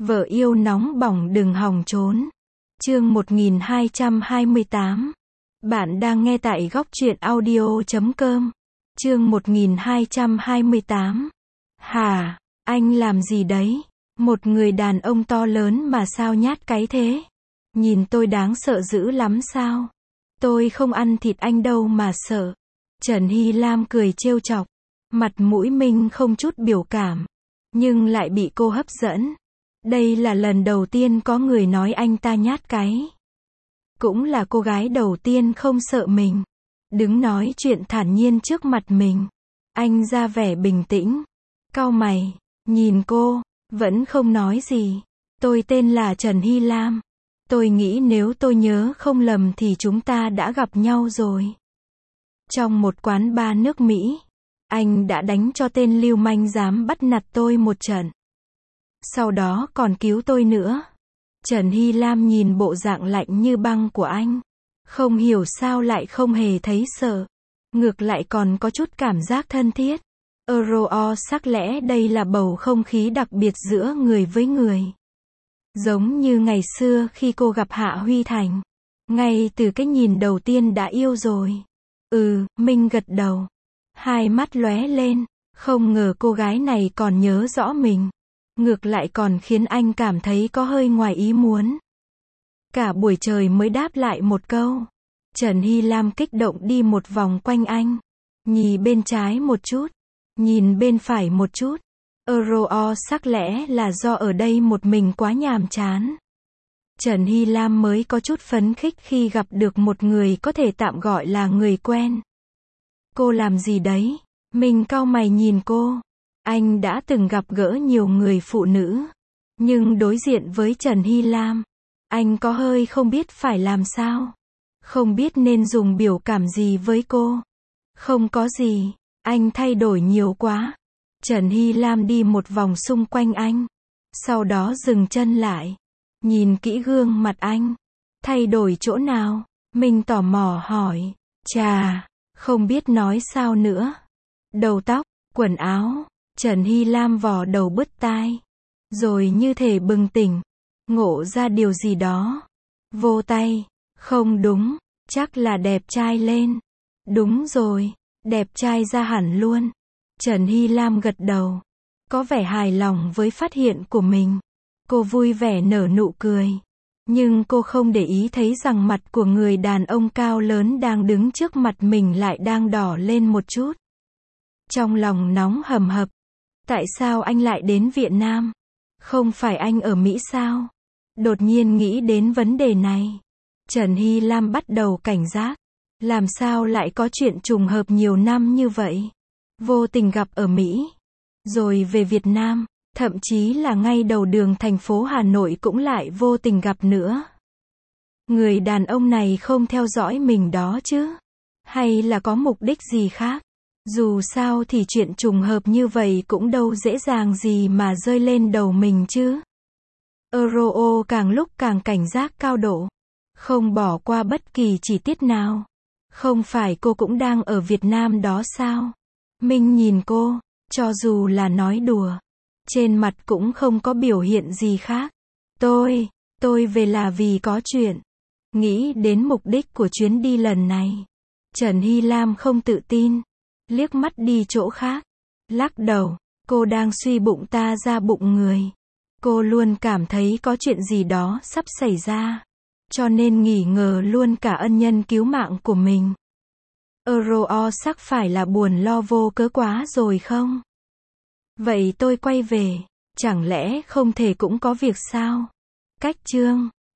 Vợ yêu nóng bỏng đừng hòng trốn. Chương 1228. Bạn đang nghe tại góc truyện audio.com. Chương 1228. Hả, anh làm gì đấy? Một người đàn ông to lớn mà sao nhát cái thế? Nhìn tôi đáng sợ dữ lắm sao? Tôi không ăn thịt anh đâu mà sợ. Trần Hy Lam cười trêu chọc. Mặt mũi mình không chút biểu cảm. Nhưng lại bị cô hấp dẫn. Đây là lần đầu tiên có người nói anh ta nhát cái. Cũng là cô gái đầu tiên không sợ mình. Đứng nói chuyện thản nhiên trước mặt mình. Anh ra vẻ bình tĩnh. Cau mày, nhìn cô, vẫn không nói gì. Tôi tên là Trần Hy Lam. Tôi nghĩ nếu tôi nhớ không lầm thì chúng ta đã gặp nhau rồi. Trong một quán bar nước Mỹ, anh đã đánh cho tên lưu manh dám bắt nạt tôi một trận. Sau đó còn cứu tôi nữa. Trần Hy Lam nhìn bộ dạng lạnh như băng của anh. Không hiểu sao lại không hề thấy sợ. Ngược lại còn có chút cảm giác thân thiết. Sắc lẽ đây là bầu không khí đặc biệt giữa người với người. Giống như ngày xưa khi cô gặp Hạ Huy Thành. Ngay từ cái nhìn đầu tiên đã yêu rồi. Minh gật đầu. Hai mắt lóe lên. Không ngờ cô gái này còn nhớ rõ mình. Ngược lại còn khiến anh cảm thấy có hơi ngoài ý muốn. Cả buổi trời mới đáp lại một câu. Trần Hy Lam kích động đi một vòng quanh anh. Nhìn bên trái một chút. Nhìn bên phải một chút. Sắc lẽ là do ở đây một mình quá nhàm chán. Trần Hy Lam mới có chút phấn khích khi gặp được một người có thể tạm gọi là người quen. Cô làm gì đấy? Mình cau mày nhìn cô. Anh đã từng gặp gỡ nhiều người phụ nữ. Nhưng đối diện với Trần Hy Lam, anh có hơi không biết phải làm sao. Không biết nên dùng biểu cảm gì với cô. Không có gì, anh thay đổi nhiều quá. Trần Hy Lam đi một vòng xung quanh anh. Sau đó dừng chân lại. Nhìn kỹ gương mặt anh. Thay đổi chỗ nào? Mình tò mò hỏi. Chà, không biết nói sao nữa. Đầu tóc, quần áo. Trần Hy Lam vò đầu bứt tai. Rồi như thể bừng tỉnh. Ngộ ra điều gì đó. Vô tay. Không đúng. Chắc là đẹp trai lên. Đúng rồi. Đẹp trai ra hẳn luôn. Trần Hy Lam gật đầu. Có vẻ hài lòng với phát hiện của mình. Cô vui vẻ nở nụ cười. Nhưng cô không để ý thấy rằng mặt của người đàn ông cao lớn đang đứng trước mặt mình lại đang đỏ lên một chút. Trong lòng nóng hầm hập. Tại sao anh lại đến Việt Nam? Không phải anh ở Mỹ sao? Đột nhiên nghĩ đến vấn đề này. Trần Hy Lam bắt đầu cảnh giác. Làm sao lại có chuyện trùng hợp nhiều năm như vậy? Vô tình gặp ở Mỹ. Rồi về Việt Nam. Thậm chí là ngay đầu đường thành phố Hà Nội cũng lại vô tình gặp nữa. Người đàn ông này không theo dõi mình đó chứ? Hay là có mục đích gì khác? Dù sao thì chuyện trùng hợp như vậy cũng đâu dễ dàng gì mà rơi lên đầu mình chứ. Càng lúc càng cảnh giác cao độ. Không bỏ qua bất kỳ chi tiết nào. Không phải cô cũng đang ở Việt Nam đó sao? Minh nhìn cô, cho dù là nói đùa. Trên mặt cũng không có biểu hiện gì khác. Tôi về là vì có chuyện. Nghĩ đến mục đích của chuyến đi lần này. Trần Hy Lam không tự tin. Liếc mắt đi chỗ khác. Lắc đầu. Cô đang suy bụng ta ra bụng người. Cô luôn cảm thấy có chuyện gì đó sắp xảy ra. Cho nên nghi ngờ luôn cả ân nhân cứu mạng của mình. Sắc phải là buồn lo vô cớ quá rồi không? Vậy tôi quay về. Chẳng lẽ không thể cũng có việc sao? Cách chương